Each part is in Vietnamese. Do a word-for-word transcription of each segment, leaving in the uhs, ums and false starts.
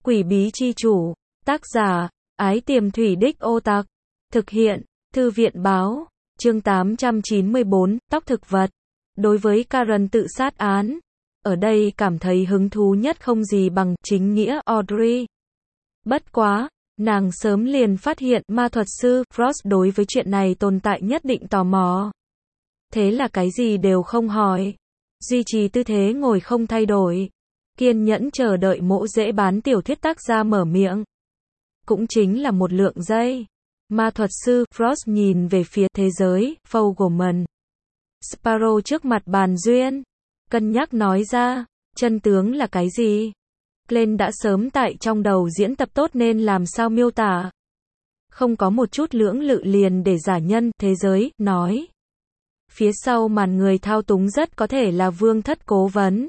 Quỷ bí chi chủ, tác giả, Ái Tiềm Thủy Đích Ô Tặc, thực hiện, Thư viện báo, chương tám trăm chín mươi bốn, tóc thực vật. Đối với Karen tự sát án, ở đây cảm thấy hứng thú nhất không gì bằng chính nghĩa Audrey. Bất quá, nàng sớm liền phát hiện ma thuật sư Frost đối với chuyện này tồn tại nhất định tò mò. Thế là cái gì đều không hỏi, duy trì tư thế ngồi không thay đổi, kiên nhẫn chờ đợi mỗ dễ bán tiểu thuyết tác gia mở miệng. Cũng chính là một lượng giây. Ma thuật sư Frost nhìn về phía thế giới Fogelman. Sparrow trước mặt bàn duyên, cân nhắc nói ra, chân tướng là cái gì? Glenn đã sớm tại trong đầu diễn tập tốt nên làm sao miêu tả. Không có một chút lưỡng lự liền để giả nhân thế giới, nói. Phía sau màn người thao túng rất có thể là vương thất cố vấn.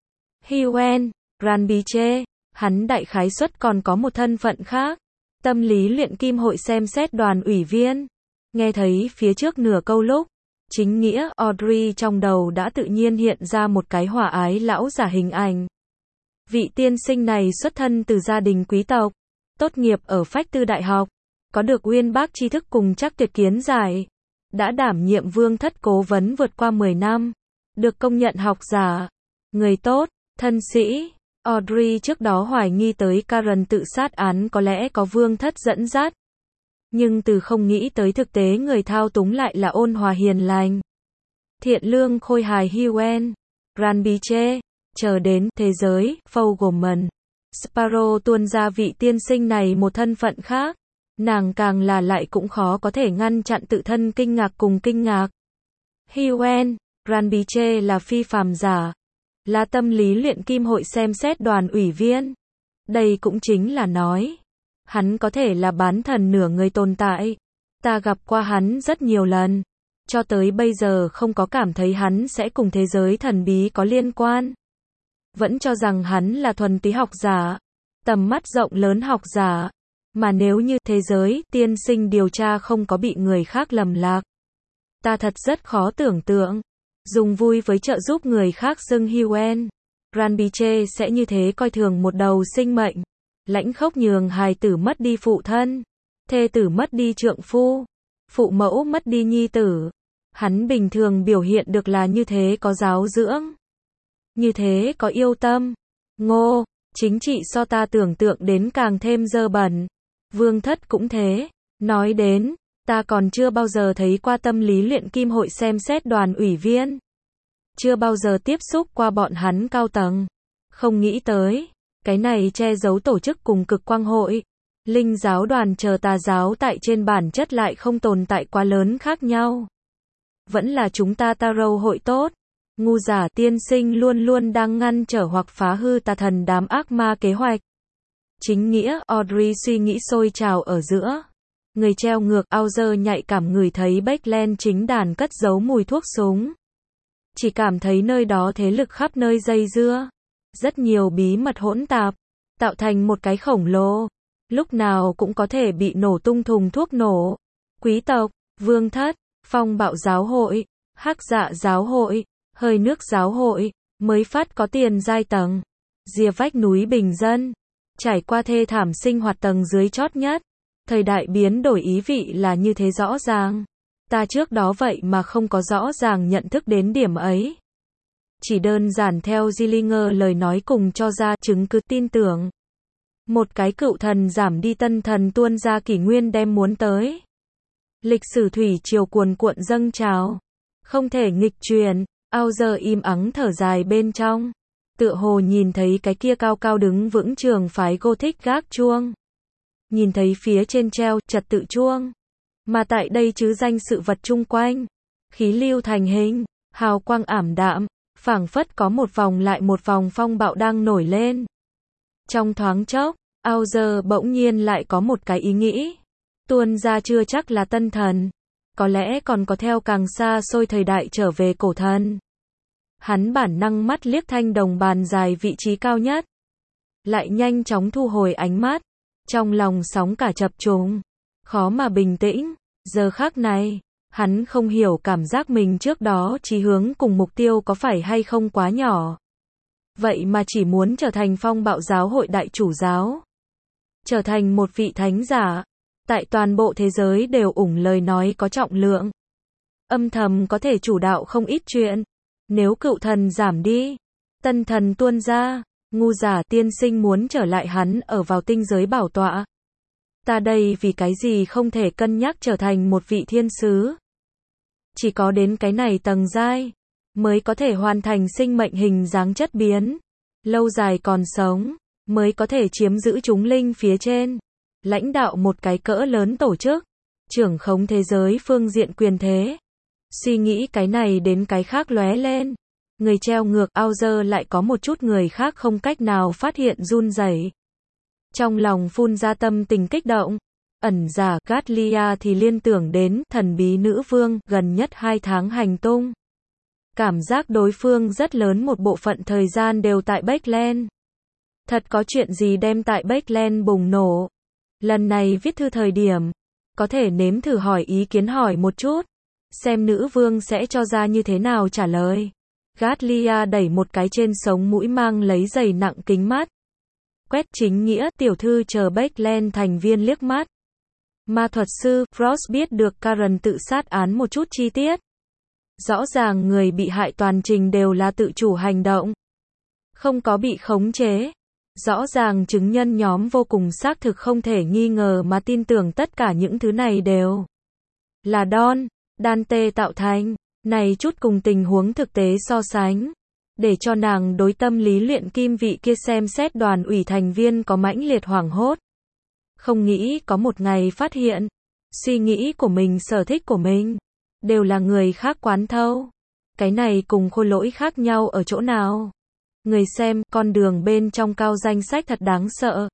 Hughen, Granbiche, hắn đại khái suất còn có một thân phận khác. Tâm lý luyện kim hội xem xét đoàn ủy viên. Nghe thấy phía trước nửa câu lúc, chính nghĩa Audrey trong đầu đã tự nhiên hiện ra một cái hòa ái lão giả hình ảnh. Vị tiên sinh này xuất thân từ gia đình quý tộc, tốt nghiệp ở Phách Tư Đại học, có được uyên bác tri thức cùng chắc tuyệt kiến giải, đã đảm nhiệm vương thất cố vấn vượt qua mười năm, được công nhận học giả, người tốt, thân sĩ. Audrey trước đó hoài nghi tới Karen tự sát án có lẽ có vương thất dẫn dắt. Nhưng từ không nghĩ tới thực tế người thao túng lại là ôn hòa hiền lành, thiện lương khôi hài Hughen, Granbiche, chờ đến thế giới Fogelman. Sparrow tuôn ra vị tiên sinh này một thân phận khác, nàng càng là lại cũng khó có thể ngăn chặn tự thân kinh ngạc cùng kinh ngạc. Hughen, Granbiche là phi phàm giả, là tâm lý luyện kim hội xem xét đoàn ủy viên. Đây cũng chính là nói, hắn có thể là bán thần nửa người tồn tại. Ta gặp qua hắn rất nhiều lần, cho tới bây giờ không có cảm thấy hắn sẽ cùng thế giới thần bí có liên quan. Vẫn cho rằng hắn là thuần túy học giả, tầm mắt rộng lớn học giả. Mà nếu như thế giới tiên sinh điều tra không có bị người khác lầm lạc, ta thật rất khó tưởng tượng. Dùng vui với trợ giúp người khác xưng Hughen, Granbiche sẽ như thế coi thường một đầu sinh mệnh. Lãnh khốc nhường hài tử mất đi phụ thân, thê tử mất đi trượng phu, phụ mẫu mất đi nhi tử. Hắn bình thường biểu hiện được là như thế có giáo dưỡng, như thế có yêu tâm. Ngô, chính trị so ta tưởng tượng đến càng thêm dơ bẩn. Vương thất cũng thế. Nói đến, ta còn chưa bao giờ thấy qua tâm lý luyện kim hội xem xét đoàn ủy viên. Chưa bao giờ tiếp xúc qua bọn hắn cao tầng. Không nghĩ tới, cái này che giấu tổ chức cùng cực quang hội, linh giáo đoàn chờ tà giáo tại trên bản chất lại không tồn tại quá lớn khác nhau. Vẫn là chúng ta Tarot hội tốt. Ngu giả tiên sinh luôn luôn đang ngăn trở hoặc phá hư tà thần đám ác ma kế hoạch. Chính nghĩa Audrey suy nghĩ sôi trào ở giữa. Người treo ngược Auger nhạy cảm ngửi thấy Beckland chính đàn cất giấu mùi thuốc súng. Chỉ cảm thấy nơi đó thế lực khắp nơi dây dưa. Rất nhiều bí mật hỗn tạp, tạo thành một cái khổng lồ. Lúc nào cũng có thể bị nổ tung thùng thuốc nổ. Quý tộc, vương thất, phong bạo giáo hội, hắc dạ giáo hội, hơi nước giáo hội, mới phát có tiền giai tầng. Rìa vách núi bình dân, trải qua thê thảm sinh hoạt tầng dưới chót nhất. Thời đại biến đổi ý vị là như thế rõ ràng. Ta trước đó vậy mà không có rõ ràng nhận thức đến điểm ấy. Chỉ đơn giản theo Gillinger lời nói cùng cho ra chứng cứ tin tưởng. Một cái cựu thần giảm đi tân thần tuôn ra kỷ nguyên đem muốn tới. Lịch sử thủy triều cuồn cuộn dâng trào. Không thể nghịch truyền. Auger im ắng thở dài bên trong. Tựa hồ nhìn thấy cái kia cao cao đứng vững trường phái Gothic gác chuông. Nhìn thấy phía trên treo trật tự chuông. Mà tại đây chứ danh sự vật chung quanh. Khí lưu thành hình, hào quang ảm đạm, phảng phất có một vòng lại một vòng phong bạo đang nổi lên. Trong thoáng chốc, Auger bỗng nhiên lại có một cái ý nghĩ. Tuôn ra chưa chắc là tân thần. Có lẽ còn có theo càng xa xôi thời đại trở về cổ thần. Hắn bản năng mắt liếc thanh đồng bàn dài vị trí cao nhất. Lại nhanh chóng thu hồi ánh mắt. Trong lòng sóng cả chập trùng. Khó mà bình tĩnh. Giờ khắc này, hắn không hiểu cảm giác mình trước đó chí hướng cùng mục tiêu có phải hay không quá nhỏ. Vậy mà chỉ muốn trở thành phong bạo giáo hội đại chủ giáo. trở thành một vị thánh giả. Tại toàn bộ thế giới đều ủng lời nói có trọng lượng. Âm thầm có thể chủ đạo không ít chuyện. Nếu cựu thần giảm đi, tân thần tuôn ra, ngu giả tiên sinh muốn trở lại hắn ở vào tinh giới bảo tọa. Ta đây vì cái gì không thể cân nhắc trở thành một vị thiên sứ. Chỉ có đến cái này tầng giai, mới có thể hoàn thành sinh mệnh hình dáng chất biến. Lâu dài còn sống, mới có thể chiếm giữ chúng linh phía trên. Lãnh đạo một cái cỡ lớn tổ chức, trưởng khống thế giới phương diện quyền thế. Suy nghĩ cái này đến cái khác lóe lên. Người treo ngược Auger lại có một chút người khác không cách nào phát hiện run rẩy. Trong lòng phun ra tâm tình kích động. Ẩn giả Gatlia thì liên tưởng đến thần bí nữ vương gần nhất hai tháng hành tung. Cảm giác đối phương rất lớn một bộ phận thời gian đều tại Backland. Thật có chuyện gì đem tại Backland bùng nổ. Lần này viết thư thời điểm, có thể nếm thử hỏi ý kiến hỏi một chút. Xem nữ vương sẽ cho ra như thế nào trả lời. Gatlia đẩy một cái trên sống mũi mang lấy giày nặng kính mắt. Quét chính nghĩa tiểu thư chờ Backland thành viên liếc mắt. Ma thuật sư Frost biết được Karen tự sát án một chút chi tiết. Rõ ràng người bị hại toàn trình đều là tự chủ hành động. Không có bị khống chế. Rõ ràng chứng nhân nhóm vô cùng xác thực không thể nghi ngờ mà tin tưởng tất cả những thứ này đều là Don, Dante tạo thành. Này chút cùng tình huống thực tế so sánh. Để cho nàng đối tâm lý luyện kim vị kia xem xét đoàn ủy thành viên có mãnh liệt hoảng hốt. Không nghĩ có một ngày phát hiện, suy nghĩ của mình sở thích của mình, đều là người khác quán thâu. Cái này cùng khôi lỗi khác nhau ở chỗ nào? Người xem, con đường bên trong cao danh sách thật đáng sợ.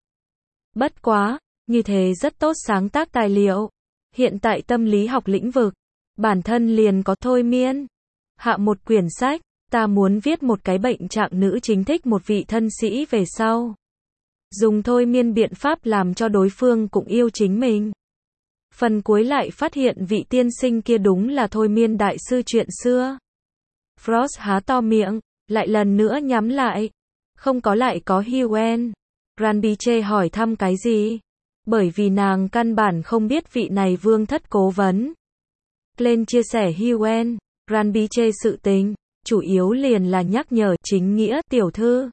Bất quá, như thế rất tốt sáng tác tài liệu. Hiện tại tâm lý học lĩnh vực, bản thân liền có thôi miên. Hạ một quyển sách, ta muốn viết một cái bệnh trạng nữ chính thích một vị thân sĩ về sau. Dùng thôi miên biện pháp làm cho đối phương cũng yêu chính mình. Phần cuối lại phát hiện vị tiên sinh kia đúng là thôi miên đại sư chuyện xưa. Frost há to miệng, lại lần nữa nhắm lại. Không có lại có Huen. Ranbiche hỏi thăm cái gì? Bởi vì nàng căn bản không biết vị này vương thất cố vấn. Lên chia sẻ Huen, Ranbiche sự tình, chủ yếu liền là nhắc nhở chính nghĩa tiểu thư.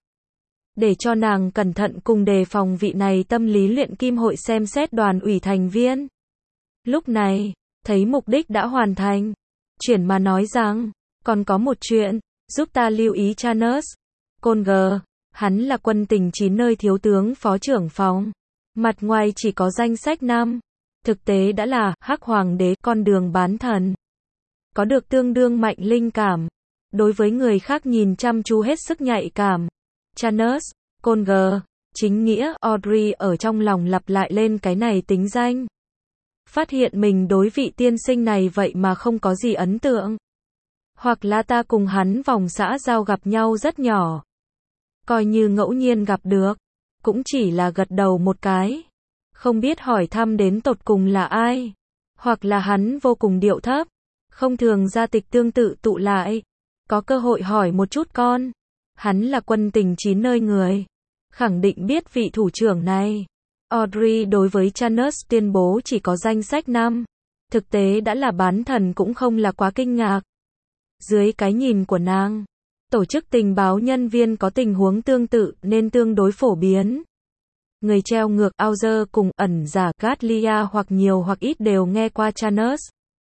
Để cho nàng cẩn thận cùng đề phòng vị này tâm lý luyện kim hội xem xét đoàn ủy thành viên. Lúc này, thấy mục đích đã hoàn thành. Chuyển mà nói rằng, còn có một chuyện, giúp ta lưu ý Chanus. Conger, hắn là quân tình chín nơi thiếu tướng phó trưởng phòng. Mặt ngoài chỉ có danh sách năm. Thực tế đã là hắc hoàng đế con đường bán thần. Có được tương đương mạnh linh cảm. Đối với người khác nhìn chăm chú hết sức nhạy cảm. Chanus, Conger, chính nghĩa, Audrey ở trong lòng lặp lại lên cái này tính danh. Phát hiện mình đối vị tiên sinh này vậy mà không có gì ấn tượng. Hoặc là ta cùng hắn vòng xã giao gặp nhau rất nhỏ. Coi như ngẫu nhiên gặp được. Cũng chỉ là gật đầu một cái. Không biết hỏi thăm đến tột cùng là ai. Hoặc là hắn vô cùng điệu thấp. Không thường gia tịch tương tự tụ lại. Có cơ hội hỏi một chút con. Hắn là quân tình chín nơi người. Khẳng định biết vị thủ trưởng này. Audrey đối với Chanus tuyên bố chỉ có danh sách năm. Thực tế đã là bán thần cũng không là quá kinh ngạc. Dưới cái nhìn của nàng, tổ chức tình báo nhân viên có tình huống tương tự nên tương đối phổ biến. Người treo ngược Auger cùng ẩn giả Gatlia hoặc nhiều hoặc ít đều nghe qua Chanus.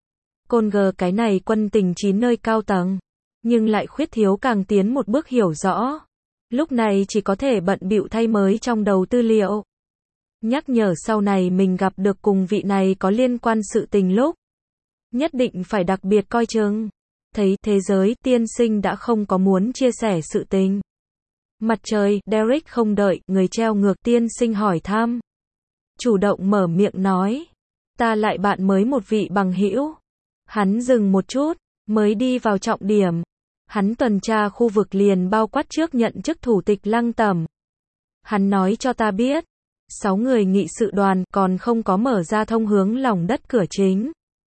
Conger cái này quân tình chín nơi cao tầng, nhưng lại khuyết thiếu càng tiến một bước hiểu rõ. Lúc này chỉ có thể bận bịu thay mới trong đầu tư liệu. Nhắc nhở sau này mình gặp được cùng vị này có liên quan sự tình lúc. Nhất định phải đặc biệt coi chừng. Thấy thế giới tiên sinh đã không có muốn chia sẻ sự tình. Mặt trời, Derek không đợi, người treo ngược tiên sinh hỏi thăm. Chủ động mở miệng nói. Ta lại bạn mới một vị bằng hữu. Hắn dừng một chút, mới đi vào trọng điểm. Hắn tuần tra khu vực liền bao quát trước nhận chức thủ tịch Lăng Tẩm. Hắn nói cho ta biết. Sáu người nghị sự đoàn còn không có mở ra thông hướng lòng đất cửa chính.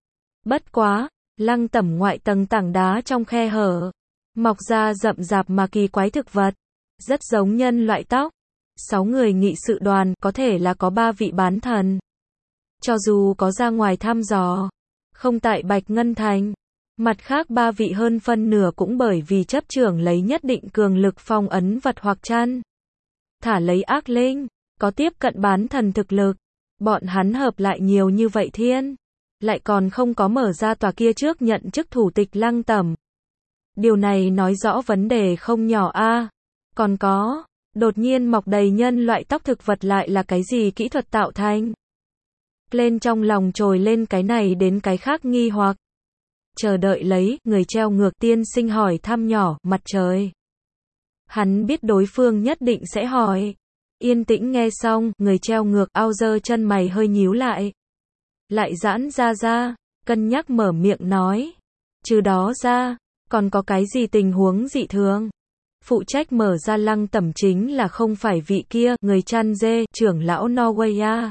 Bất quá, Lăng Tẩm ngoại tầng tảng đá trong khe hở. Mọc ra rậm rạp mà kỳ quái thực vật. Rất giống nhân loại tóc. sáu người nghị sự đoàn, có thể là có ba vị bán thần. Cho dù có ra ngoài thăm dò, không tại Bạch Ngân Thành. Mặt khác ba vị hơn phân nửa cũng bởi vì chấp trưởng lấy nhất định cường lực phong ấn vật hoặc chăn. Thả lấy ác linh, có tiếp cận bán thần thực lực. Bọn hắn hợp lại nhiều như vậy thiên. Lại còn không có mở ra tòa kia trước nhận chức thủ tịch Lăng Tẩm. Điều này nói rõ vấn đề không nhỏ a. Còn có, đột nhiên mọc đầy nhân loại tóc thực vật lại là cái gì kỹ thuật tạo thành? Lên trong lòng trồi lên cái này đến cái khác nghi hoặc. Chờ đợi lấy, người treo ngược tiên sinh hỏi thăm nhỏ, mặt trời. Hắn biết đối phương nhất định sẽ hỏi. Yên tĩnh nghe xong, người treo ngược ao dơ chân mày hơi nhíu lại. Lại giãn ra ra, cân nhắc mở miệng nói. Trừ đó ra, còn có cái gì tình huống dị thường? Phụ trách mở ra Lăng Tẩm chính là không phải vị kia, người chăn dê, trưởng lão Norway.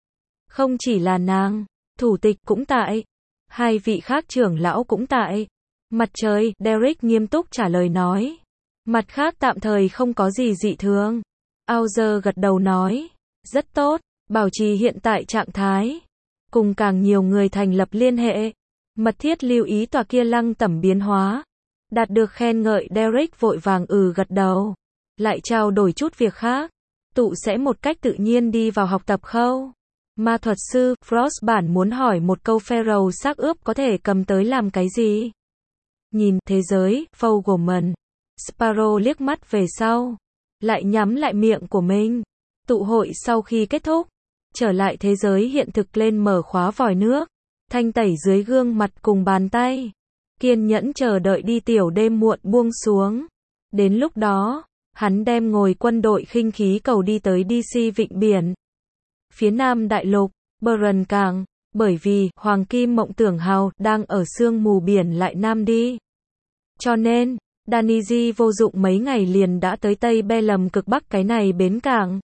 Không chỉ là nàng, thủ tịch cũng tại. Hai vị khác trưởng lão cũng tại. Mặt trời, Derek nghiêm túc trả lời nói. Mặt khác tạm thời không có gì dị thường. Auger gật đầu nói. Rất tốt, bảo trì hiện tại trạng thái. Cùng càng nhiều người thành lập liên hệ. Mật thiết lưu ý tòa kia Lăng Tẩm biến hóa. Đạt được khen ngợi Derek vội vàng ừ gật đầu. Lại trao đổi chút việc khác. Tụ sẽ một cách tự nhiên đi vào học tập khâu. Ma thuật sư, Frost bản muốn hỏi một câu Pharaoh xác ướp có thể cầm tới làm cái gì? Nhìn thế giới, Fogelman. Sparrow liếc mắt về sau. Lại nhắm lại miệng của mình. Tụ hội sau khi kết thúc. Trở lại thế giới hiện thực lên mở khóa vòi nước. Thanh tẩy dưới gương mặt cùng bàn tay. Kiên nhẫn chờ đợi đi tiểu đêm muộn buông xuống. Đến lúc đó, hắn đem ngồi quân đội khinh khí cầu đi tới đê xê vịnh biển. Phía Nam Đại Lục, Buran Cảng, bởi vì Hoàng Kim Mộng Tưởng Hào đang ở sương mù biển lại Nam đi. Cho nên, Daniji vô dụng mấy ngày liền đã tới Tây Be lầm cực Bắc cái này bến cảng.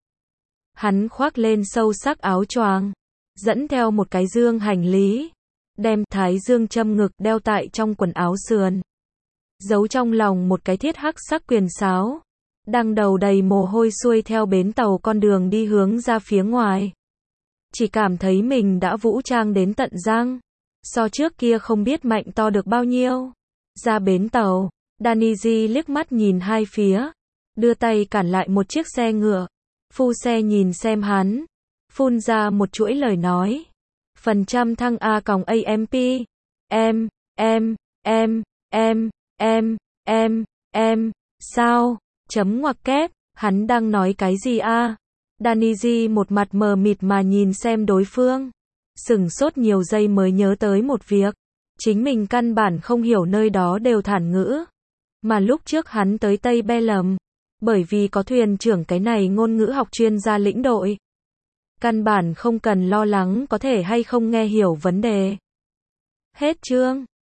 Hắn khoác lên sâu sắc áo choàng, dẫn theo một cái dương hành lý, đem thái dương châm ngực đeo tại trong quần áo sườn. Giấu trong lòng một cái thiết hắc sắc quyền sáo. Đang đầu đầy mồ hôi xuôi theo bến tàu con đường đi hướng ra phía ngoài. Chỉ cảm thấy mình đã vũ trang đến tận răng. So trước kia không biết mạnh to được bao nhiêu. Ra bến tàu, Daniji liếc mắt nhìn hai phía. Đưa tay cản lại một chiếc xe ngựa. Phu xe nhìn xem hắn. Phun ra một chuỗi lời nói. Phần trăm thăng A còng a em pê. Em, em, em, em, em, em, em, sao? Chấm ngoặc kép, hắn đang nói cái gì a? Daniji một mặt mờ mịt mà nhìn xem đối phương. Sửng sốt nhiều giây mới nhớ tới một việc. Chính mình căn bản không hiểu nơi đó đều thản ngữ. Mà lúc trước hắn tới Tây Be lầm. Bởi vì có thuyền trưởng cái này ngôn ngữ học chuyên gia lĩnh đội. Căn bản không cần lo lắng có thể hay không nghe hiểu vấn đề. Hết chương.